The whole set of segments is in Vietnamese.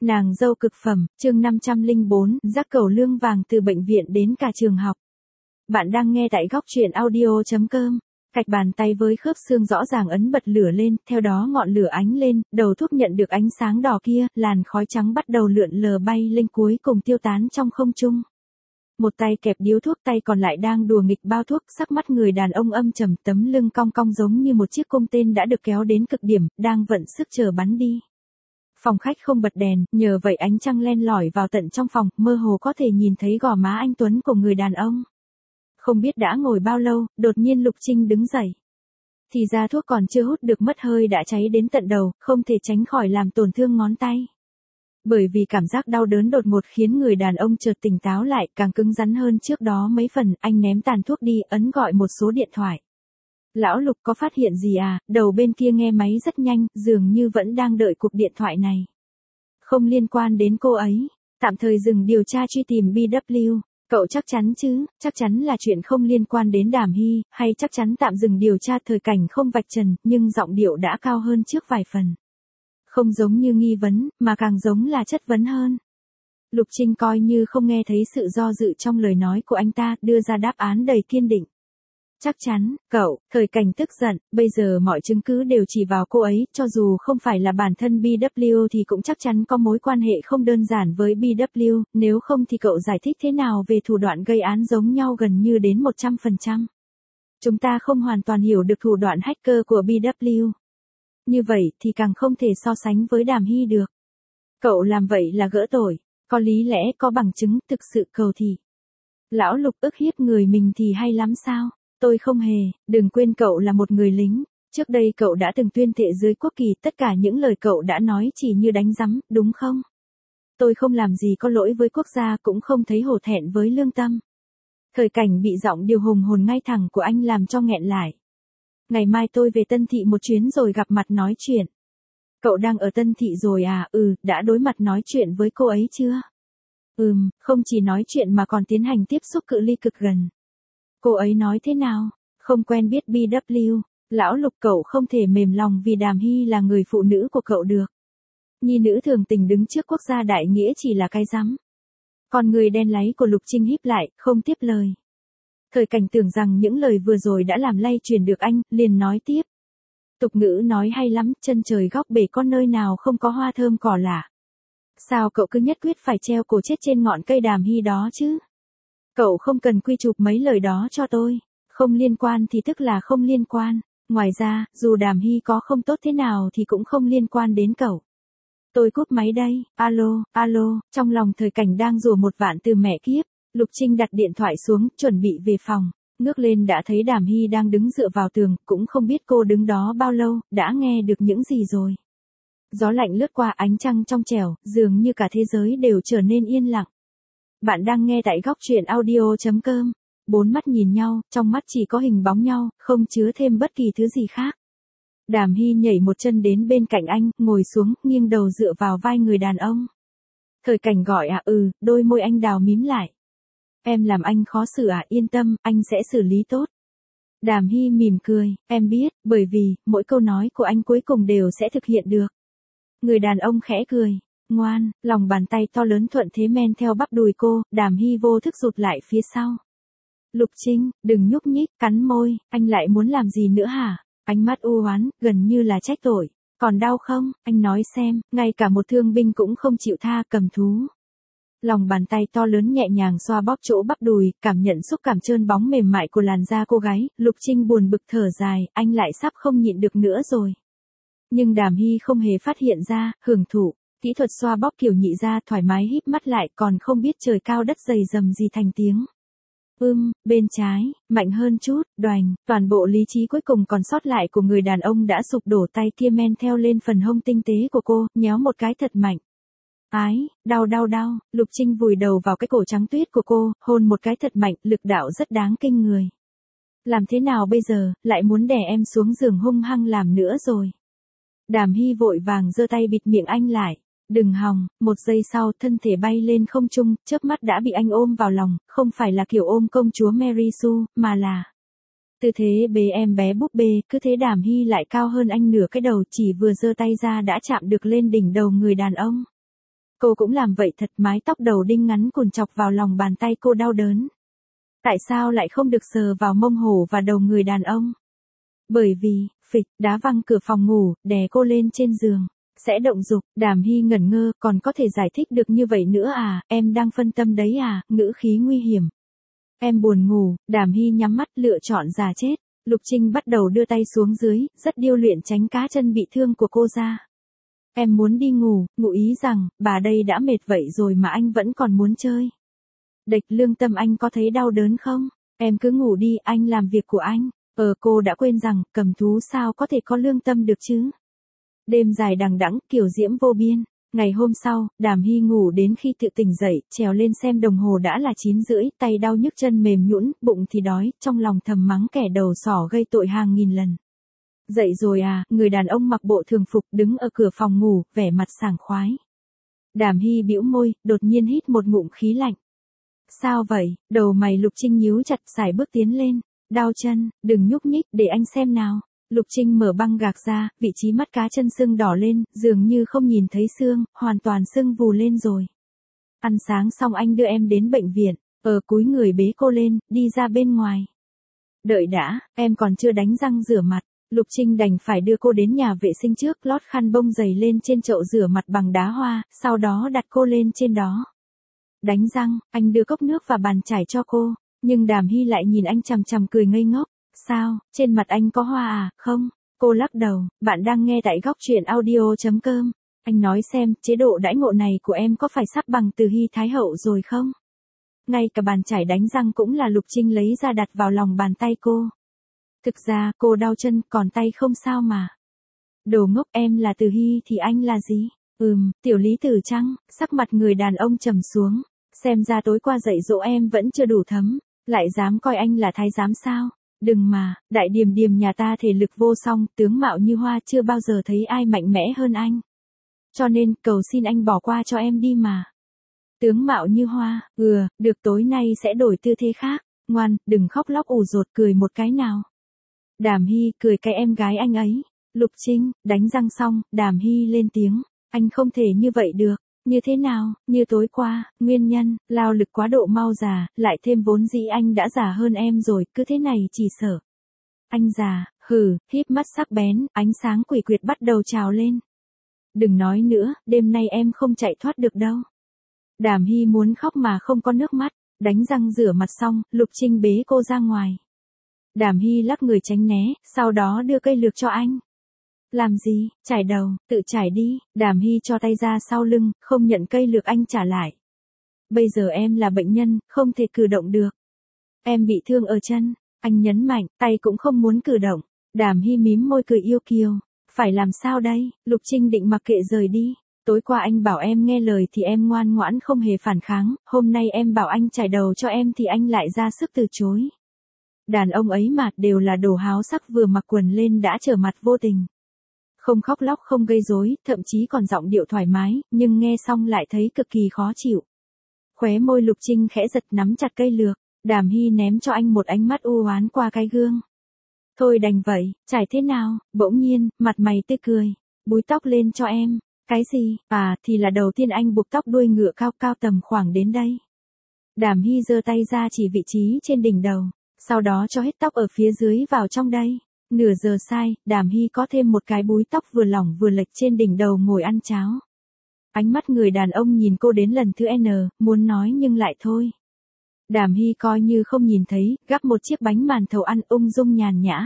Nàng dâu cực phẩm, chương 504, rắc cẩu lương vàng từ bệnh viện đến cả trường học. Bạn đang nghe tại góc truyện audio.com. Cạch bàn tay với khớp xương rõ ràng ấn bật lửa lên, theo đó ngọn lửa ánh lên, đầu thuốc nhận được ánh sáng đỏ kia, làn khói trắng bắt đầu lượn lờ bay lên cuối cùng tiêu tán trong không trung. Một tay kẹp điếu thuốc, tay còn lại đang đùa nghịch bao thuốc, sắc mắt người đàn ông âm trầm, tấm lưng cong cong giống như một chiếc cung tên đã được kéo đến cực điểm, đang vận sức chờ bắn đi. Phòng khách không bật đèn, nhờ vậy ánh trăng len lỏi vào tận trong phòng, mơ hồ có thể nhìn thấy gò má anh tuấn của người đàn ông. Không biết đã ngồi bao lâu, đột nhiên Lục Trinh đứng dậy. Thì ra thuốc còn chưa hút được mất hơi đã cháy đến tận đầu, không thể tránh khỏi làm tổn thương ngón tay. Bởi vì cảm giác đau đớn đột ngột khiến người đàn ông chợt tỉnh táo lại, càng cứng rắn hơn trước đó mấy phần, anh ném tàn thuốc đi, ấn gọi một số điện thoại. Lão Lục có phát hiện gì à? Đầu bên kia nghe máy rất nhanh, dường như vẫn đang đợi cuộc điện thoại này. Không liên quan đến cô ấy, tạm thời dừng điều tra truy tìm BW. Cậu chắc chắn chứ, chắc chắn là chuyện không liên quan đến Đàm Hy, hay chắc chắn tạm dừng điều tra Thời Cảnh không vạch trần, nhưng giọng điệu đã cao hơn trước vài phần. Không giống như nghi vấn, mà càng giống là chất vấn hơn. Lục Trinh coi như không nghe thấy sự do dự trong lời nói của anh ta, đưa ra đáp án đầy kiên định. Chắc chắn, cậu. Thời Cảnh tức giận, bây giờ mọi chứng cứ đều chỉ vào cô ấy, cho dù không phải là bản thân BW thì cũng chắc chắn có mối quan hệ không đơn giản với BW, nếu không thì cậu giải thích thế nào về thủ đoạn gây án giống nhau gần như đến 100%. Chúng ta không hoàn toàn hiểu được thủ đoạn hacker của BW. Như vậy thì càng không thể so sánh với Đàm Hy được. Cậu làm vậy là gỡ tội, có lý lẽ có bằng chứng, thực sự cầu thị. Lão Lục ức hiếp người mình thì hay lắm sao? Tôi không hề, đừng quên cậu là một người lính, trước đây cậu đã từng tuyên thệ dưới quốc kỳ, tất cả những lời cậu đã nói chỉ như đánh rắm, đúng không? Tôi không làm gì có lỗi với quốc gia, cũng không thấy hổ thẹn với lương tâm. Thời Cảnh bị giọng điều hùng hồn ngay thẳng của anh làm cho nghẹn lại. Ngày mai tôi về Tân Thị một chuyến rồi gặp mặt nói chuyện. Cậu đang ở Tân Thị rồi à? Đã đối mặt nói chuyện với cô ấy chưa? Không chỉ nói chuyện mà còn tiến hành tiếp xúc cự ly cực gần. Cô ấy nói thế nào? Không quen biết BW, lão Lục, cậu không thể mềm lòng vì Đàm Hy là người phụ nữ của cậu được. Nhi nữ thường tình đứng trước quốc gia đại nghĩa chỉ là cái rắm. Con người đen láy của Lục Trinh híp lại, không tiếp lời. Thời Cảnh tưởng rằng những lời vừa rồi đã làm lay chuyển được anh, liền nói tiếp. Tục ngữ nói hay lắm, chân trời góc bể có nơi nào không có hoa thơm cỏ lạ. Sao cậu cứ nhất quyết phải treo cổ chết trên ngọn cây Đàm Hy đó chứ? Cậu không cần quy chụp mấy lời đó cho tôi. Không liên quan thì tức là không liên quan. Ngoài ra, dù Đàm Hy có không tốt thế nào thì cũng không liên quan đến cậu. Tôi cúp máy đây. Alo, trong lòng Thời Cảnh đang rủa một vạn từ mẹ kiếp. Lục Trinh đặt điện thoại xuống, chuẩn bị về phòng. Ngước lên đã thấy Đàm Hy đang đứng dựa vào tường, cũng không biết cô đứng đó bao lâu, đã nghe được những gì rồi. Gió lạnh lướt qua, ánh trăng trong trẻo, dường như cả thế giới đều trở nên yên lặng. Bạn đang nghe tại góc truyện audio.com. Bốn mắt nhìn nhau, trong mắt chỉ có hình bóng nhau, không chứa thêm bất kỳ thứ gì khác. Đàm Hy nhảy một chân đến bên cạnh anh, ngồi xuống, nghiêng đầu dựa vào vai người đàn ông. Thời Cảnh gọi đôi môi anh đào mím lại. Em làm anh khó xử à? Yên tâm, anh sẽ xử lý tốt. Đàm Hy mỉm cười, em biết, bởi vì, mỗi câu nói của anh cuối cùng đều sẽ thực hiện được. Người đàn ông khẽ cười. Ngoan, lòng bàn tay to lớn thuận thế men theo bắp đùi cô, Đàm Hy vô thức rụt lại phía sau. Lục Trinh, đừng nhúc nhích, cắn môi, anh lại muốn làm gì nữa hả? Ánh mắt u oán, gần như là trách tội. Còn đau không? Anh nói xem, ngay cả một thương binh cũng không chịu tha, cầm thú. Lòng bàn tay to lớn nhẹ nhàng xoa bóp chỗ bắp đùi, cảm nhận xúc cảm trơn bóng mềm mại của làn da cô gái, Lục Trinh buồn bực thở dài, anh lại sắp không nhịn được nữa rồi. Nhưng Đàm Hy không hề phát hiện ra, hưởng thụ. Kỹ thuật xoa bóp kiểu nhị ra, thoải mái híp mắt lại, còn không biết trời cao đất dày dầm gì thành tiếng. Bên trái, mạnh hơn chút, đoành, toàn bộ lý trí cuối cùng còn sót lại của người đàn ông đã sụp đổ, tay kia men theo lên phần hông tinh tế của cô, nhéo một cái thật mạnh. Ái, đau, Lục Trinh vùi đầu vào cái cổ trắng tuyết của cô, hôn một cái thật mạnh, lực đạo rất đáng kinh người. Làm thế nào bây giờ, lại muốn đè em xuống giường hung hăng làm nữa rồi. Đàm Hy vội vàng giơ tay bịt miệng anh lại. Đừng hòng, một giây sau thân thể bay lên không trung, chớp mắt đã bị anh ôm vào lòng, không phải là kiểu ôm công chúa Mary Sue, mà là tư thế bế em bé búp bê, cứ thế Đàm Hy lại cao hơn anh nửa cái đầu, chỉ vừa giơ tay ra đã chạm được lên đỉnh đầu người đàn ông. Cô cũng làm vậy thật, mái tóc đầu đinh ngắn cùn chọc vào lòng bàn tay cô đau đớn. Tại sao lại không được sờ vào mông hổ và đầu người đàn ông? Bởi vì, phịch, đá văng cửa phòng ngủ, đè cô lên trên giường. Sẽ động dục. Đàm Hy ngẩn ngơ, còn có thể giải thích được như vậy nữa à, em đang phân tâm đấy à, ngữ khí nguy hiểm. Em buồn ngủ. Đàm Hy nhắm mắt lựa chọn giả chết. Lục Trinh bắt đầu đưa tay xuống dưới, rất điêu luyện tránh cá chân bị thương của cô ra. Em muốn đi ngủ, ngụ ý rằng, bà đây đã mệt vậy rồi mà anh vẫn còn muốn chơi. Địch lương tâm, anh có thấy đau đớn không? Em cứ ngủ đi, anh làm việc của anh. Cô đã quên rằng, cầm thú sao có thể có lương tâm được chứ? Đêm dài đằng đẵng, kiểu diễm vô biên. Ngày hôm sau, Đàm Hy ngủ đến khi tự tỉnh dậy, trèo lên xem đồng hồ đã là 9:30, tay đau nhức chân mềm nhũn, bụng thì đói, trong lòng thầm mắng kẻ đầu sỏ gây tội hàng nghìn lần. Dậy rồi à, người đàn ông mặc bộ thường phục đứng ở cửa phòng ngủ, vẻ mặt sảng khoái. Đàm Hy bĩu môi, đột nhiên hít một ngụm khí lạnh. Sao vậy? Đầu mày Lục Trinh nhíu chặt, sải bước tiến lên. Đau chân, đừng nhúc nhích, để anh xem nào. Lục Trinh mở băng gạc ra, vị trí mắt cá chân sưng đỏ lên, dường như không nhìn thấy xương, hoàn toàn sưng vù lên rồi. Ăn sáng xong anh đưa em đến bệnh viện, cúi người bế cô lên, đi ra bên ngoài. Đợi đã, em còn chưa đánh răng rửa mặt. Lục Trinh đành phải đưa cô đến nhà vệ sinh trước, lót khăn bông dày lên trên chậu rửa mặt bằng đá hoa, sau đó đặt cô lên trên đó. Đánh răng, anh đưa cốc nước và bàn chải cho cô, nhưng Đàm Hy lại nhìn anh chằm chằm cười ngây ngốc. Sao, trên mặt anh có hoa à? Không, cô lắc đầu. Bạn đang nghe tại góc truyện audio.com. Anh nói xem, chế độ đãi ngộ này của em có phải sắp bằng Từ Hy Thái Hậu rồi không? Ngay cả bàn chải đánh răng cũng là Lục Trinh lấy ra đặt vào lòng bàn tay cô. Thực ra, cô đau chân, còn tay không sao mà. Đồ ngốc, em là Từ Hy thì anh là gì? Tiểu Lý Tử chăng? Sắc mặt người đàn ông trầm xuống. Xem ra tối qua dạy dỗ em vẫn chưa đủ thấm, lại dám coi anh là thái giám sao? Đừng mà, đại điềm điềm nhà ta thể lực vô song, tướng mạo như hoa, chưa bao giờ thấy ai mạnh mẽ hơn anh. Cho nên, cầu xin anh bỏ qua cho em đi mà. Tướng mạo như hoa, được, tối nay sẽ đổi tư thế khác. Ngoan, đừng khóc lóc ủ rột, cười một cái nào. Đàm Hy cười cái em gái anh ấy. Lục Trinh, đánh răng xong, Đàm Hy lên tiếng. Anh không thể như vậy được. Như thế nào? Như tối qua, nguyên nhân, lao lực quá độ mau già, lại thêm vốn dĩ anh đã già hơn em rồi, cứ thế này chỉ sợ. Anh già, híp mắt sắc bén, ánh sáng quỷ quyệt bắt đầu trào lên. Đừng nói nữa, đêm nay em không chạy thoát được đâu. Đàm Hy muốn khóc mà không có nước mắt, đánh răng rửa mặt xong, Lục Trinh bế cô ra ngoài. Đàm Hy lắc người tránh né, sau đó đưa cây lược cho anh. Làm gì, chải đầu, tự chải đi. Đàm Hy cho tay ra sau lưng, không nhận cây lược anh trả lại. Bây giờ em là bệnh nhân, không thể cử động được. Em bị thương ở chân, anh nhấn mạnh, tay cũng không muốn cử động. Đàm Hy mím môi cười yêu kiều. Phải làm sao đây? Lục Trinh định mặc kệ rời đi. Tối qua anh bảo em nghe lời thì em ngoan ngoãn không hề phản kháng, hôm nay em bảo anh chải đầu cho em thì anh lại ra sức từ chối. Đàn ông ấy mà đều là đồ háo sắc, vừa mặc quần lên đã trở mặt vô tình. Không khóc lóc, không gây rối, thậm chí còn giọng điệu thoải mái, nhưng nghe xong lại thấy cực kỳ khó chịu. Khóe môi Lục Trinh khẽ giật, nắm chặt cây lược. Đàm Hy ném cho anh một ánh mắt u oán qua cái gương. Thôi đành vậy, chải thế nào? Bỗng nhiên, mặt mày tươi cười. Búi tóc lên cho em. Cái gì? Thì là đầu tiên anh buộc tóc đuôi ngựa cao cao tầm khoảng đến đây. Đàm Hy giơ tay ra chỉ vị trí trên đỉnh đầu, sau đó cho hết tóc ở phía dưới vào trong đây. Nửa giờ sai, Đàm Hy có thêm một cái búi tóc vừa lỏng vừa lệch trên đỉnh đầu ngồi ăn cháo. Ánh mắt người đàn ông nhìn cô đến lần thứ N, muốn nói nhưng lại thôi. Đàm Hy coi như không nhìn thấy, gắp một chiếc bánh màn thầu ăn ung dung nhàn nhã.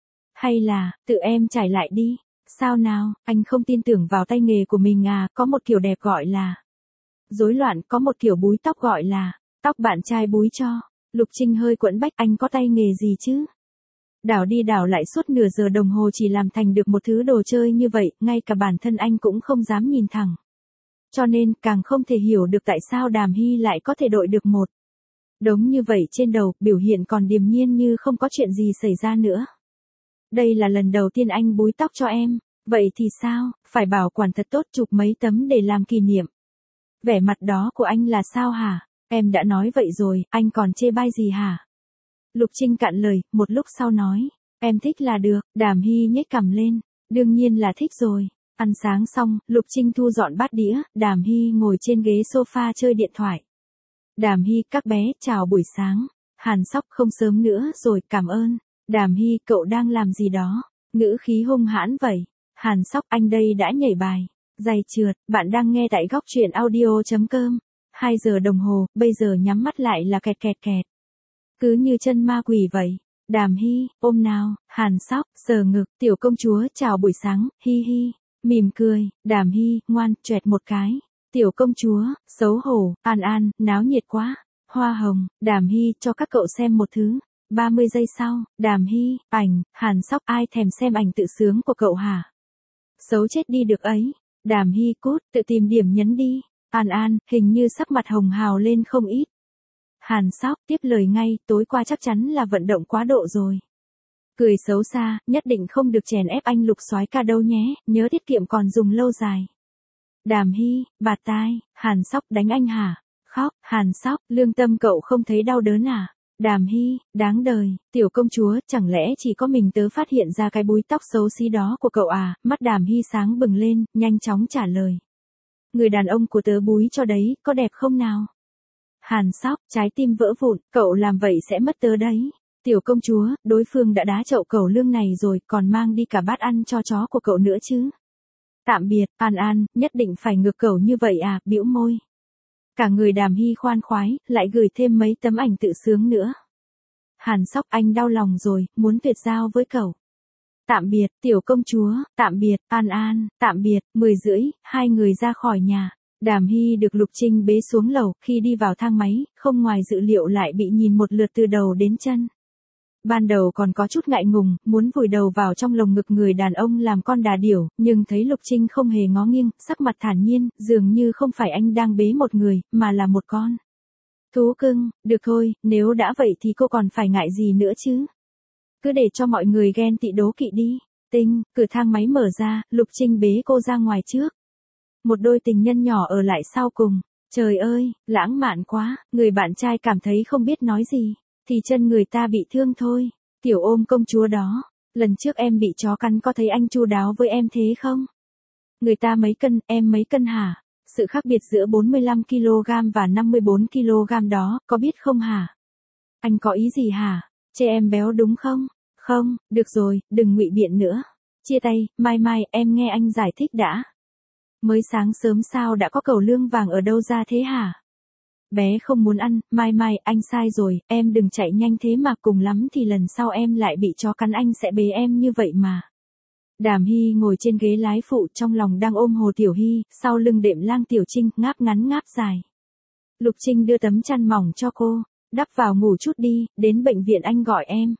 Hay là, tự em trải lại đi. Sao nào, anh không tin tưởng vào tay nghề của mình à, có một kiểu đẹp gọi là rối loạn, có một kiểu búi tóc gọi là tóc bạn trai búi cho. Lục Trinh hơi quẫn bách, anh có tay nghề gì chứ? Đảo đi đảo lại suốt nửa giờ đồng hồ chỉ làm thành được một thứ đồ chơi như vậy, ngay cả bản thân anh cũng không dám nhìn thẳng. Cho nên, càng không thể hiểu được tại sao Đàm Hy lại có thể đội được một đống như vậy trên đầu, biểu hiện còn điềm nhiên như không có chuyện gì xảy ra nữa. Đây là lần đầu tiên anh búi tóc cho em, vậy thì sao, phải bảo quản thật tốt, chụp mấy tấm để làm kỷ niệm. Vẻ mặt đó của anh là sao hả? Em đã nói vậy rồi, anh còn chê bai gì hả? Lục Trinh cạn lời, một lúc sau nói, em thích là được. Đàm Hy nhếch cằm lên, đương nhiên là thích rồi. Ăn sáng xong, Lục Trinh thu dọn bát đĩa, Đàm Hy ngồi trên ghế sofa chơi điện thoại. Đàm Hy, các bé, chào buổi sáng. Hàn Sóc, không sớm nữa rồi, cảm ơn. Đàm Hy, cậu đang làm gì đó? Ngữ khí hung hãn vậy. Hàn Sóc, anh đây đã nhảy bài. Giày trượt, bạn đang nghe tại góc truyện audio.com. 2 giờ đồng hồ, bây giờ nhắm mắt lại là kẹt kẹt kẹt. Cứ như chân ma quỷ vậy. Đàm Hy, ôm nào. Hàn Sóc, sờ ngực, tiểu công chúa, chào buổi sáng, hi hi. Mỉm cười, Đàm Hy, ngoan, choẹt một cái. Tiểu công chúa, xấu hổ, An, náo nhiệt quá. Hoa hồng, Đàm Hy, cho các cậu xem một thứ. 30 giây sau, Đàm Hy, ảnh, Hàn Sóc, ai thèm xem ảnh tự sướng của cậu hả? Xấu chết đi được ấy. Đàm Hy, cút, tự tìm điểm nhấn đi. An, hình như sắc mặt hồng hào lên không ít. Hàn Sóc, tiếp lời ngay, tối qua chắc chắn là vận động quá độ rồi. Cười xấu xa, nhất định không được chèn ép anh Lục soái ca đâu nhé, nhớ tiết kiệm còn dùng lâu dài. Đàm Hy, bạt tai, Hàn Sóc, đánh anh hả? Khóc, Hàn Sóc, lương tâm cậu không thấy đau đớn à? Đàm Hy, đáng đời, tiểu công chúa, chẳng lẽ chỉ có mình tớ phát hiện ra cái búi tóc xấu xí đó của cậu à? Mắt Đàm Hy sáng bừng lên, nhanh chóng trả lời. Người đàn ông của tớ búi cho đấy, có đẹp không nào? Hàn Sóc, trái tim vỡ vụn, cậu làm vậy sẽ mất tớ đấy. Tiểu công chúa, đối phương đã đá chậu cẩu lương này rồi, còn mang đi cả bát ăn cho chó của cậu nữa chứ. Tạm biệt, An, nhất định phải ngược cẩu như vậy à, bĩu môi. Cả người Đàm Hy khoan khoái, lại gửi thêm mấy tấm ảnh tự sướng nữa. Hàn Sóc, anh đau lòng rồi, muốn tuyệt giao với cậu. Tạm biệt, tiểu công chúa, tạm biệt, An, tạm biệt, 10 rưỡi, hai người ra khỏi nhà. Đàm Hy được Lục Trinh bế xuống lầu, khi đi vào thang máy, không ngoài dự liệu lại bị nhìn một lượt từ đầu đến chân. Ban đầu còn có chút ngại ngùng, muốn vùi đầu vào trong lồng ngực người đàn ông làm con đà điểu, nhưng thấy Lục Trinh không hề ngó nghiêng, sắc mặt thản nhiên, dường như không phải anh đang bế một người, mà là một con thú cưng. Được thôi, nếu đã vậy thì cô còn phải ngại gì nữa chứ. Cứ để cho mọi người ghen tị đố kỵ đi. Tinh, cửa thang máy mở ra, Lục Trinh bế cô ra ngoài trước. Một đôi tình nhân nhỏ ở lại sau cùng. Trời ơi, lãng mạn quá, người bạn trai cảm thấy không biết nói gì. Thì chân người ta bị thương thôi. Tiểu ôm công chúa đó. Lần trước em bị chó cắn có thấy anh chu đáo với em thế không? Người ta mấy cân, em mấy cân hả? Sự khác biệt giữa 45kg và 54kg đó, có biết không hả? Anh có ý gì hả? Chê em béo đúng không? Không, được rồi, đừng ngụy biện nữa. Chia tay, mai em nghe anh giải thích đã. Mới sáng sớm sao đã có cẩu lương vàng ở đâu ra thế hả? Bé không muốn ăn, mai, anh sai rồi, em đừng chạy nhanh thế mà, cùng lắm thì lần sau em lại bị chó cắn anh sẽ bế em như vậy mà. Đàm Hy ngồi trên ghế lái phụ, trong lòng đang ôm Hồ Tiểu Hy, sau lưng đệm Lang Tiểu Trinh, ngáp ngắn ngáp dài. Lục Trinh đưa tấm chăn mỏng cho cô, đắp vào ngủ chút đi, đến bệnh viện anh gọi em.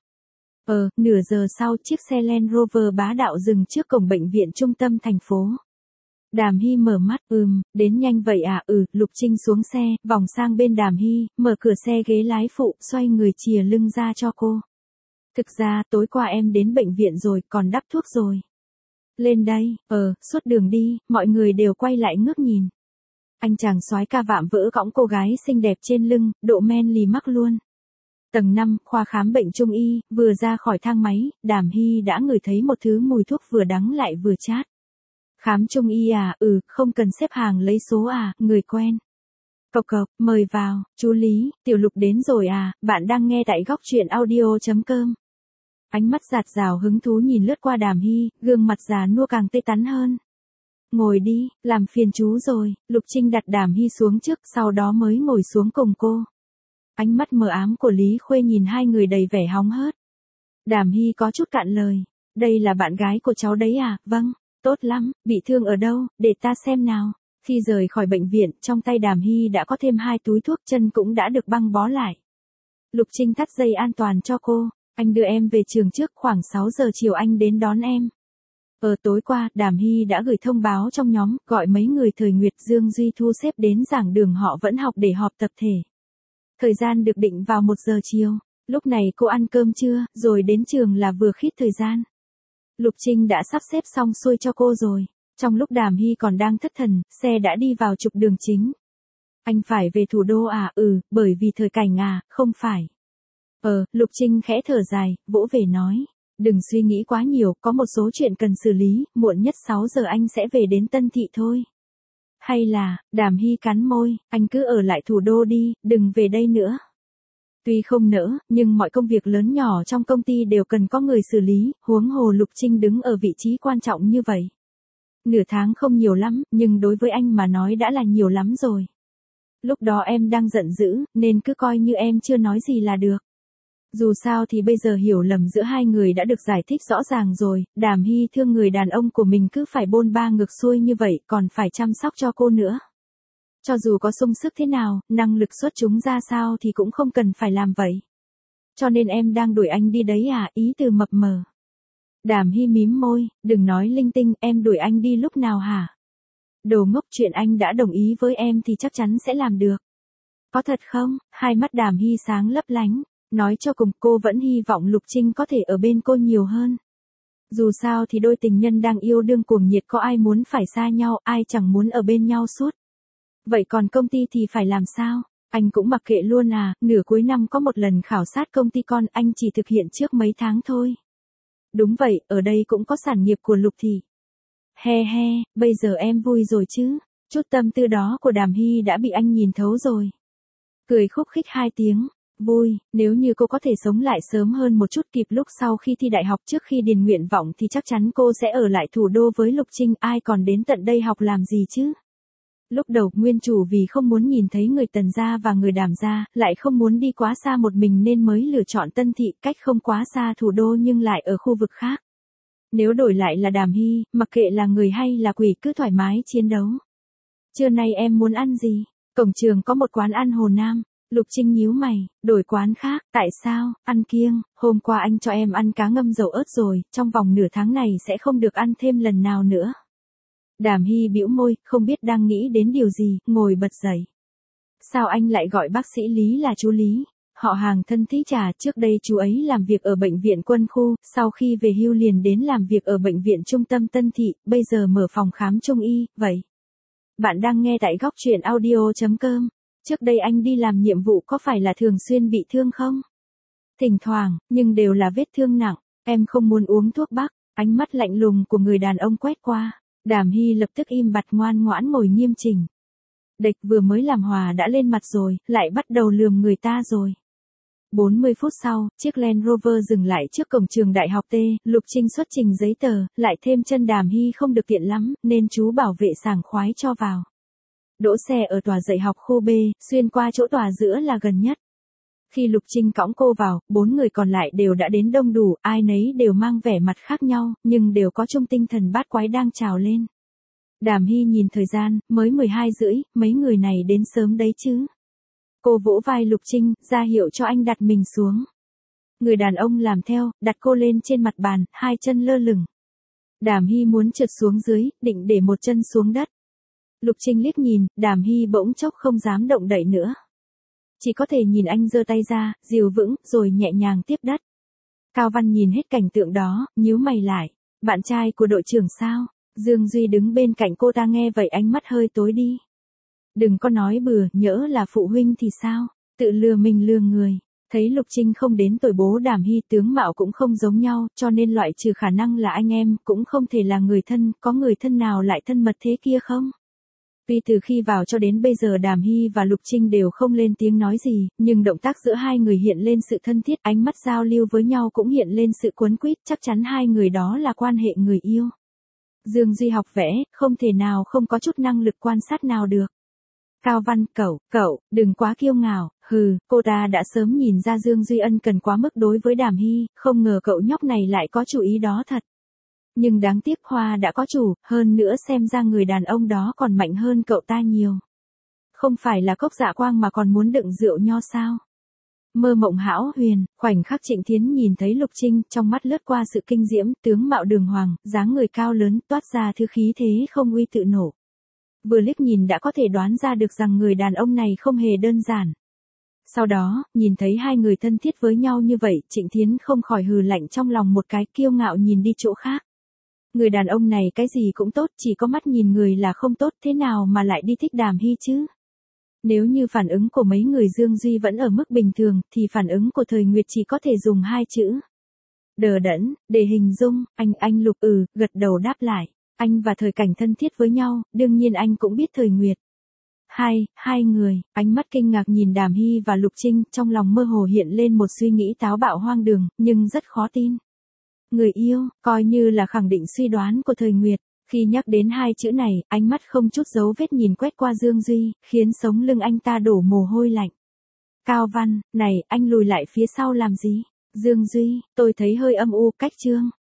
Nửa giờ sau, chiếc xe Land Rover bá đạo dừng trước cổng bệnh viện trung tâm thành phố. Đàm Hy mở mắt, đến nhanh vậy à, Lục Trinh xuống xe, vòng sang bên Đàm Hy, mở cửa xe ghế lái phụ, xoay người chìa lưng ra cho cô. Thực ra, tối qua em đến bệnh viện rồi, còn đắp thuốc rồi. Lên đây, suốt đường đi, mọi người đều quay lại ngước nhìn. Anh chàng soái ca vạm vỡ cõng cô gái xinh đẹp trên lưng, độ men lì mắc luôn. Tầng 5, khoa khám bệnh trung y, vừa ra khỏi thang máy, Đàm Hy đã ngửi thấy một thứ mùi thuốc vừa đắng lại vừa chát. Khám trung y à, không cần xếp hàng lấy số à, người quen. Cộc, mời vào, chú Lý, Tiểu Lục đến rồi à, bạn đang nghe tại góc truyện audio.com. Ánh mắt dạt dào hứng thú nhìn lướt qua Đàm Hy, gương mặt già nua càng tươi tắn hơn. Ngồi đi, làm phiền chú rồi, Lục Trinh đặt Đàm Hy xuống trước, sau đó mới ngồi xuống cùng cô. Ánh mắt mờ ám của Lý Khuê nhìn hai người đầy vẻ hóng hớt. Đàm Hy có chút cạn lời, đây là bạn gái của cháu đấy à, vâng, tốt lắm, bị thương ở đâu, để ta xem nào. Khi rời khỏi bệnh viện, trong tay Đàm Hy đã có thêm 2 túi thuốc, chân cũng đã được băng bó lại. Lục Trinh thắt dây an toàn cho cô, anh đưa em về trường trước, khoảng 6 giờ chiều anh đến đón em. Tối qua, Đàm Hy đã gửi thông báo trong nhóm, gọi mấy người thời Nguyệt Dương Duy thu xếp đến giảng đường họ vẫn học để họp tập thể. Thời gian được định vào 1 giờ chiều, lúc này cô ăn cơm trưa, rồi đến trường là vừa khít thời gian. Lục Trinh đã sắp xếp xong xuôi cho cô rồi. Trong lúc Đàm Hy còn đang thất thần, xe đã đi vào trục đường chính. Anh phải về thủ đô à, bởi vì thời cảnh à, không phải. Lục Trinh khẽ thở dài, vỗ về nói. Đừng suy nghĩ quá nhiều, có một số chuyện cần xử lý, muộn nhất 6 giờ anh sẽ về đến Tân Thị thôi. Hay là, Đàm Hy cắn môi, anh cứ ở lại thủ đô đi, đừng về đây nữa. Tuy không nỡ, nhưng mọi công việc lớn nhỏ trong công ty đều cần có người xử lý, huống hồ Lục Trinh đứng ở vị trí quan trọng như vậy. Nửa tháng không nhiều lắm, nhưng đối với anh mà nói đã là nhiều lắm rồi. Lúc đó em đang giận dữ, nên cứ coi như em chưa nói gì là được. Dù sao thì bây giờ hiểu lầm giữa hai người đã được giải thích rõ ràng rồi, Đàm Hy thương người đàn ông của mình cứ phải bôn ba ngược xuôi như vậy, còn phải chăm sóc cho cô nữa. Cho dù có sung sức thế nào, năng lực xuất chúng ra sao thì cũng không cần phải làm vậy. Cho nên em đang đuổi anh đi đấy à, ý từ mập mờ. Đàm Hy mím môi, đừng nói linh tinh, em đuổi anh đi lúc nào hả? Đồ ngốc, chuyện anh đã đồng ý với em thì chắc chắn sẽ làm được. Có thật không? Hai mắt Đàm Hy sáng lấp lánh. Nói cho cùng, cô vẫn hy vọng Lục Trinh có thể ở bên cô nhiều hơn. Dù sao thì đôi tình nhân đang yêu đương cuồng nhiệt, có ai muốn phải xa nhau, ai chẳng muốn ở bên nhau suốt. Vậy còn công ty thì phải làm sao? Anh cũng mặc kệ luôn à, nửa cuối năm có một lần khảo sát công ty con, anh chỉ thực hiện trước mấy tháng thôi. Đúng vậy, ở đây cũng có sản nghiệp của Lục Thị. He he, bây giờ em vui rồi chứ? Chút tâm tư đó của Đàm Hy đã bị anh nhìn thấu rồi. Cười khúc khích 2 tiếng. Vui, nếu như cô có thể sống lại sớm hơn một chút, kịp lúc sau khi thi đại học trước khi điền nguyện vọng thì chắc chắn cô sẽ ở lại thủ đô với Lục Trinh, ai còn đến tận đây học làm gì chứ? Lúc đầu, nguyên chủ vì không muốn nhìn thấy người Tần gia và người Đàm gia, lại không muốn đi quá xa một mình nên mới lựa chọn Tân Thị, cách không quá xa thủ đô nhưng lại ở khu vực khác. Nếu đổi lại là Đàm Hy, mặc kệ là người hay là quỷ cứ thoải mái chiến đấu. Trưa nay em muốn ăn gì? Cổng trường có một quán ăn Hồ Nam. Lục Trinh nhíu mày, đổi quán khác, tại sao? Ăn kiêng, hôm qua anh cho em ăn cá ngâm dầu ớt rồi, trong vòng nửa tháng này sẽ không được ăn thêm lần nào nữa. Đàm Hy bĩu môi, không biết đang nghĩ đến điều gì, ngồi bật dậy. Sao anh lại gọi bác sĩ Lý là chú Lý? Họ hàng thân tí trà, trước đây chú ấy làm việc ở bệnh viện quân khu, sau khi về hưu liền đến làm việc ở bệnh viện trung tâm Tân Thị, bây giờ mở phòng khám trung y, vậy. Bạn đang nghe tại góc truyện audio.com. Trước đây anh đi làm nhiệm vụ có phải là thường xuyên bị thương không? Thỉnh thoảng, nhưng đều là vết thương nặng, em không muốn uống thuốc bắc, ánh mắt lạnh lùng của người đàn ông quét qua. Đàm Hy lập tức im bặt ngoan ngoãn ngồi nghiêm chỉnh. Địch vừa mới làm hòa đã lên mặt rồi, lại bắt đầu lườm người ta rồi. 40 phút sau, chiếc Land Rover dừng lại trước cổng trường đại học T, Lục Trinh xuất trình giấy tờ, lại thêm chân Đàm Hy không được tiện lắm, nên chú bảo vệ sảng khoái cho vào. Đỗ xe ở tòa dạy học khu B, xuyên qua chỗ tòa giữa là gần nhất. Khi Lục Trinh cõng cô vào, 4 người còn lại đều đã đến đông đủ, ai nấy đều mang vẻ mặt khác nhau, nhưng đều có chung tinh thần bát quái đang trào lên. Đàm Hy nhìn thời gian, mới 12:30, mấy người này đến sớm đấy chứ. Cô vỗ vai Lục Trinh, ra hiệu cho anh đặt mình xuống. Người đàn ông làm theo, đặt cô lên trên mặt bàn, 2 chân lơ lửng. Đàm Hy muốn trượt xuống dưới, định để một chân xuống đất. Lục Trinh liếc nhìn, Đàm Hy bỗng chốc không dám động đậy nữa. Chỉ có thể nhìn anh giơ tay ra, dìu vững, rồi nhẹ nhàng tiếp đất. Cao Văn nhìn hết cảnh tượng đó, nhíu mày lại. Bạn trai của đội trưởng sao? Dương Duy đứng bên cạnh cô ta nghe vậy ánh mắt hơi tối đi. Đừng có nói bừa, nhỡ là phụ huynh thì sao? Tự lừa mình lừa người. Thấy Lục Trinh không đến tuổi bố Đàm Hy, tướng mạo cũng không giống nhau, cho nên loại trừ khả năng là anh em, cũng không thể là người thân, có người thân nào lại thân mật thế kia không? Tuy từ khi vào cho đến bây giờ Đàm Hy và Lục Trinh đều không lên tiếng nói gì, nhưng động tác giữa hai người hiện lên sự thân thiết, ánh mắt giao lưu với nhau cũng hiện lên sự quấn quýt, chắc chắn hai người đó là quan hệ người yêu. Dương Duy học vẽ, không thể nào không có chút năng lực quan sát nào được. Cao Văn, cậu, đừng quá kiêu ngạo, cô ta đã sớm nhìn ra Dương Duy ân cần quá mức đối với Đàm Hy, không ngờ cậu nhóc này lại có chủ ý đó thật. Nhưng đáng tiếc Hoa đã có chủ, hơn nữa xem ra người đàn ông đó còn mạnh hơn cậu ta nhiều. Không phải là cốc dạ quang mà còn muốn đựng rượu nho sao? Mơ mộng hão huyền, khoảnh khắc Trịnh Thiến nhìn thấy Lục Trinh, trong mắt lướt qua sự kinh diễm, tướng mạo đường hoàng, dáng người cao lớn, toát ra thứ khí thế không uy tự nổ. Vừa liếc nhìn đã có thể đoán ra được rằng người đàn ông này không hề đơn giản. Sau đó, nhìn thấy hai người thân thiết với nhau như vậy, Trịnh Thiến không khỏi hừ lạnh trong lòng một cái, kiêu ngạo nhìn đi chỗ khác. Người đàn ông này cái gì cũng tốt, chỉ có mắt nhìn người là không tốt, thế nào mà lại đi thích Đàm Hy chứ? Nếu như phản ứng của mấy người Dương Duy vẫn ở mức bình thường, thì phản ứng của Thời Nguyệt chỉ có thể dùng 2 chữ. Đờ đẫn, để hình dung, anh Lục gật đầu đáp lại. Anh và Thời Cảnh thân thiết với nhau, đương nhiên anh cũng biết Thời Nguyệt. Hai người, ánh mắt kinh ngạc nhìn Đàm Hy và Lục Trinh, trong lòng mơ hồ hiện lên một suy nghĩ táo bạo hoang đường, nhưng rất khó tin. Người yêu, coi như là khẳng định suy đoán của Thời Nguyệt. Khi nhắc đến hai chữ này, ánh mắt không chút dấu vết nhìn quét qua Dương Duy, khiến sống lưng anh ta đổ mồ hôi lạnh. Cao Văn, này, anh lùi lại phía sau làm gì? Dương Duy, tôi thấy hơi âm u, cách Trương